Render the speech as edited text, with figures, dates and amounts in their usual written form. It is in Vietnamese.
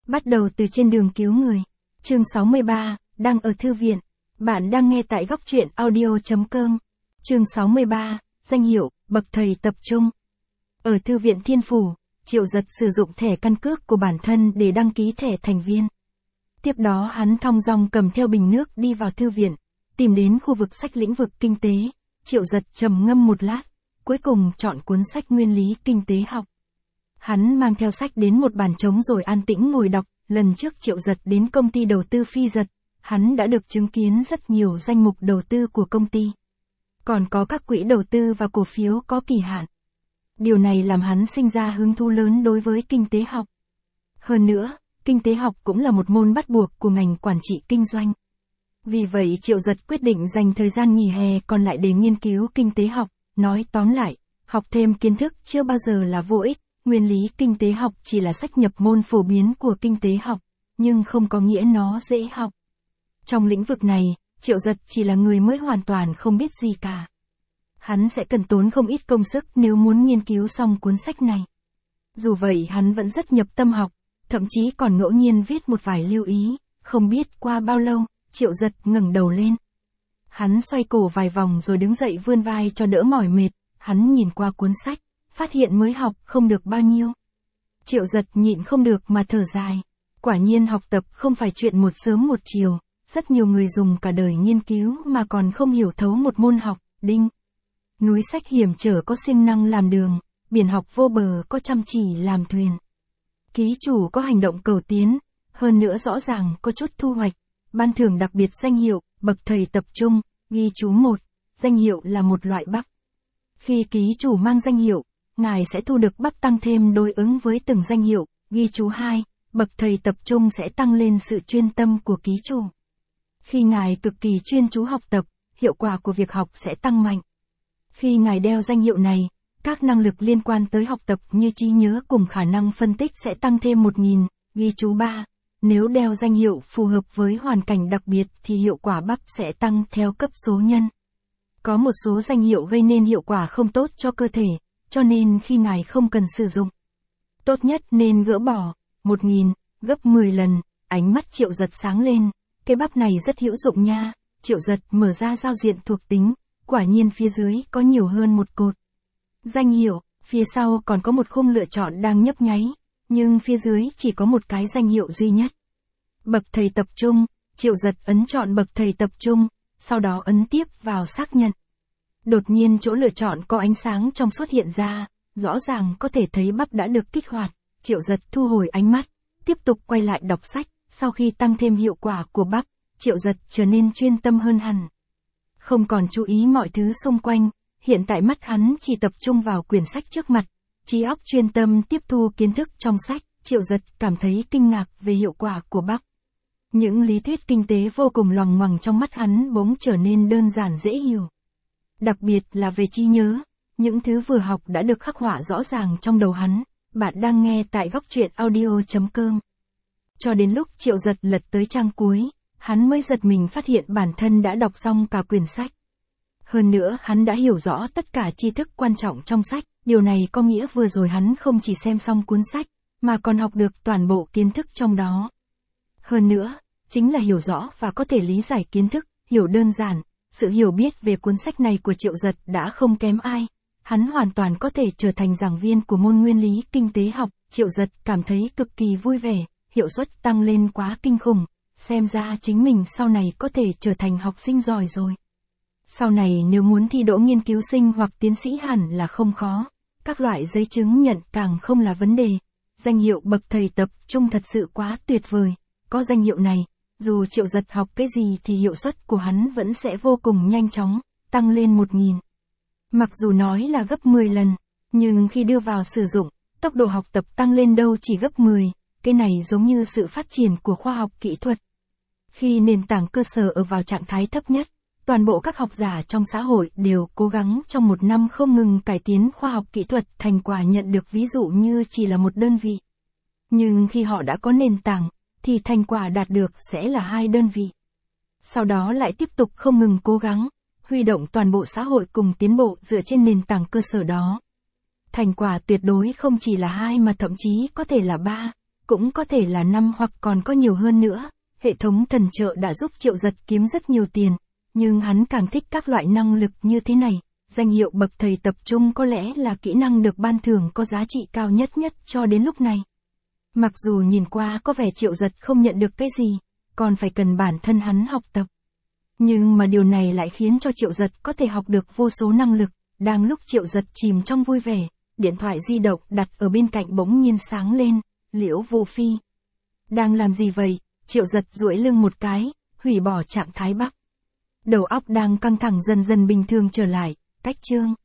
Bắt đầu từ trên đường cứu người. Chương 63, đang ở thư viện. Bạn đang nghe tại góc truyện audio.com. Chương 63, danh hiệu, bậc thầy tập trung. Ở thư viện Thiên Phủ, Triệu Giật sử dụng thẻ căn cước của bản thân để đăng ký thẻ thành viên. Tiếp đó hắn thong dong cầm theo bình nước đi vào thư viện, tìm đến khu vực sách lĩnh vực kinh tế. Triệu Giật trầm ngâm một lát, cuối cùng chọn cuốn sách Nguyên lý kinh tế học. Hắn mang theo sách đến một bàn trống rồi an tĩnh ngồi đọc. Lần trước Triệu Giật đến công ty đầu tư Phi Giật, hắn đã được chứng kiến rất nhiều danh mục đầu tư của công ty. Còn có các quỹ đầu tư và cổ phiếu có kỳ hạn. Điều này làm hắn sinh ra hứng thú lớn đối với kinh tế học. Hơn nữa, kinh tế học cũng là một môn bắt buộc của ngành quản trị kinh doanh. Vì vậy Triệu Giật quyết định dành thời gian nghỉ hè còn lại để nghiên cứu kinh tế học. Nói tóm lại, học thêm kiến thức chưa bao giờ là vô ích. Nguyên lý kinh tế học chỉ là sách nhập môn phổ biến của kinh tế học, nhưng không có nghĩa nó dễ học. Trong lĩnh vực này, Triệu Giật chỉ là người mới hoàn toàn không biết gì cả. Hắn sẽ cần tốn không ít công sức nếu muốn nghiên cứu xong cuốn sách này. Dù vậy hắn vẫn rất nhập tâm học, thậm chí còn ngẫu nhiên viết một vài lưu ý. Không biết qua bao lâu, Triệu Giật ngẩng đầu lên. Hắn xoay cổ vài vòng rồi đứng dậy vươn vai cho đỡ mỏi mệt. Hắn nhìn qua cuốn sách, phát hiện mới học không được bao nhiêu. Triệu Giật nhịn không được mà thở dài. Quả nhiên học tập không phải chuyện một sớm một chiều. Rất nhiều người dùng cả đời nghiên cứu mà còn không hiểu thấu một môn học. Đinh. Núi sách hiểm trở có siêng năng làm đường, biển học vô bờ có chăm chỉ làm thuyền. Ký chủ có hành động cầu tiến, hơn nữa rõ ràng có chút thu hoạch. Ban thưởng đặc biệt danh hiệu, bậc thầy tập trung, ghi chú 1, danh hiệu là một loại bắp. Khi ký chủ mang danh hiệu, ngài sẽ thu được bắp tăng thêm đối ứng với từng danh hiệu. Ghi chú 2, bậc thầy tập trung sẽ tăng lên sự chuyên tâm của ký chủ. Khi ngài cực kỳ chuyên chú học tập, hiệu quả của việc học sẽ tăng mạnh. Khi ngài đeo danh hiệu này, các năng lực liên quan tới học tập như trí nhớ cùng khả năng phân tích sẽ tăng thêm 1000. Ghi chú 3, nếu đeo danh hiệu phù hợp với hoàn cảnh đặc biệt thì hiệu quả bắp sẽ tăng theo cấp số nhân. Có một số danh hiệu gây nên hiệu quả không tốt cho cơ thể, cho nên khi ngài không cần sử dụng, tốt nhất nên gỡ bỏ. 1000, gấp 10 lần. Ánh mắt Triệu Giật sáng lên. Cái bắp này rất hữu dụng nha. Triệu Giật mở ra giao diện thuộc tính. Quả nhiên phía dưới có nhiều hơn một cột danh hiệu, phía sau còn có một khung lựa chọn đang nhấp nháy, nhưng phía dưới chỉ có một cái danh hiệu duy nhất. Bậc thầy tập trung. Triệu Giật ấn chọn bậc thầy tập trung, sau đó ấn tiếp vào xác nhận. Đột nhiên chỗ lựa chọn có ánh sáng trong suốt hiện ra, rõ ràng có thể thấy bắp đã được kích hoạt. Triệu Giật thu hồi ánh mắt, tiếp tục quay lại đọc sách. Sau khi tăng thêm hiệu quả của bắp, Triệu Giật trở nên chuyên tâm hơn hẳn. Không còn chú ý mọi thứ xung quanh, hiện tại mắt hắn chỉ tập trung vào quyển sách trước mặt. Trí óc chuyên tâm tiếp thu kiến thức trong sách. Triệu Giật cảm thấy kinh ngạc về hiệu quả của bắp. Những lý thuyết kinh tế vô cùng loằng ngoằng trong mắt hắn bỗng trở nên đơn giản dễ hiểu. Đặc biệt là về trí nhớ, những thứ vừa học đã được khắc họa rõ ràng trong đầu hắn. Bạn đang nghe tại góc truyện audio.com. Cho đến lúc Triệu Giật lật tới trang cuối, hắn mới giật mình phát hiện bản thân đã đọc xong cả quyển sách. Hơn nữa hắn đã hiểu rõ tất cả tri thức quan trọng trong sách. Điều này có nghĩa vừa rồi hắn không chỉ xem xong cuốn sách, mà còn học được toàn bộ kiến thức trong đó. Hơn nữa, chính là hiểu rõ và có thể lý giải kiến thức, hiểu đơn giản. Sự hiểu biết về cuốn sách này của Triệu Giật đã không kém ai. Hắn hoàn toàn có thể trở thành giảng viên của môn nguyên lý kinh tế học. Triệu Giật cảm thấy cực kỳ vui vẻ, hiệu suất tăng lên quá kinh khủng. Xem ra chính mình sau này có thể trở thành học sinh giỏi rồi. Sau này nếu muốn thi đỗ nghiên cứu sinh hoặc tiến sĩ hẳn là không khó. Các loại giấy chứng nhận càng không là vấn đề. Danh hiệu bậc thầy tập trung thật sự quá tuyệt vời. Có danh hiệu này, dù Triệu Giật học cái gì thì hiệu suất của hắn vẫn sẽ vô cùng nhanh chóng, tăng lên 1000. Mặc dù nói là gấp 10 lần, nhưng khi đưa vào sử dụng, tốc độ học tập tăng lên đâu chỉ gấp 10. Cái này giống như sự phát triển của khoa học kỹ thuật. Khi nền tảng cơ sở ở vào trạng thái thấp nhất, toàn bộ các học giả trong xã hội đều cố gắng trong một năm không ngừng cải tiến khoa học kỹ thuật, thành quả nhận được ví dụ như chỉ là một đơn vị. Nhưng khi họ đã có nền tảng, thì thành quả đạt được sẽ là 2 đơn vị. Sau đó lại tiếp tục không ngừng cố gắng, huy động toàn bộ xã hội cùng tiến bộ dựa trên nền tảng cơ sở đó. Thành quả tuyệt đối không chỉ là 2 mà thậm chí có thể là 3. cũng có thể là 5 hoặc còn có nhiều hơn nữa. Hệ thống thần trợ đã giúp Triệu Giật kiếm rất nhiều tiền, nhưng hắn càng thích các loại năng lực như thế này. Danh hiệu bậc thầy tập trung có lẽ là kỹ năng được ban thưởng có giá trị cao nhất cho đến lúc này. Mặc dù nhìn qua có vẻ Triệu Giật không nhận được cái gì, còn phải cần bản thân hắn học tập. Nhưng mà điều này lại khiến cho Triệu Giật có thể học được vô số năng lực. Đang lúc Triệu Giật chìm trong vui vẻ, điện thoại di động đặt ở bên cạnh bỗng nhiên sáng lên. Liễu Vô Phi. Đang làm gì vậy? Triệu Giật duỗi lưng một cái, hủy bỏ trạng thái bắc. Đầu óc đang căng thẳng dần dần bình thường trở lại. Cách chương